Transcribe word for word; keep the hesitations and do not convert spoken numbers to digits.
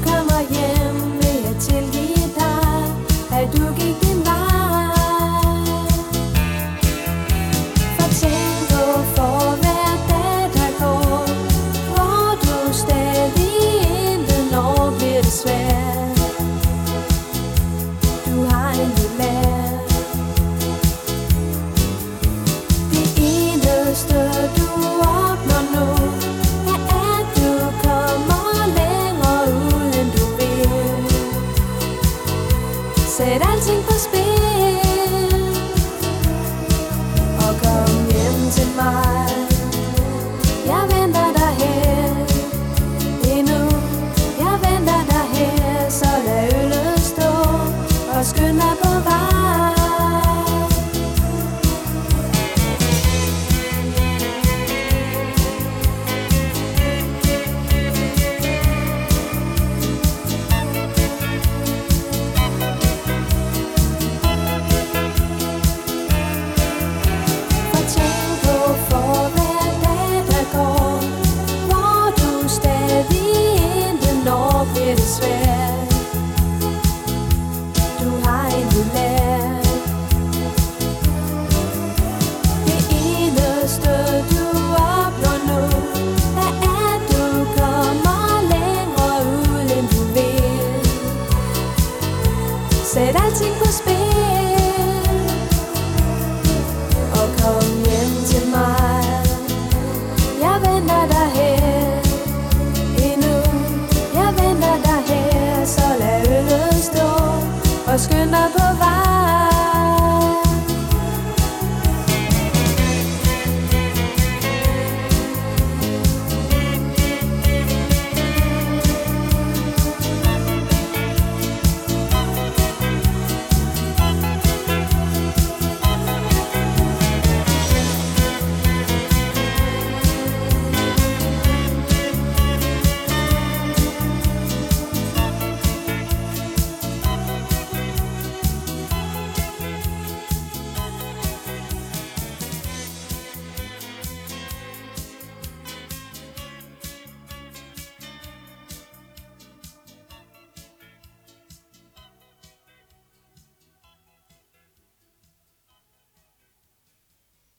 kommer hjem, vil jeg tilgive dig, at du gik din vej. For tænk på, for hver dag der går, hvor du stadig intet når bliver det svært. Du har intet lært. Det eneste du opnår nu, er at du kommer længere ud end du vil. Sæt alting på spil og kom hjem til mig. Jeg venter dig her endnu. Jeg venter dig her, så lad øllet stå og skynd dig på vej. For tænk på, for hver dag der går, hvor du stadig intet når bliver det svært.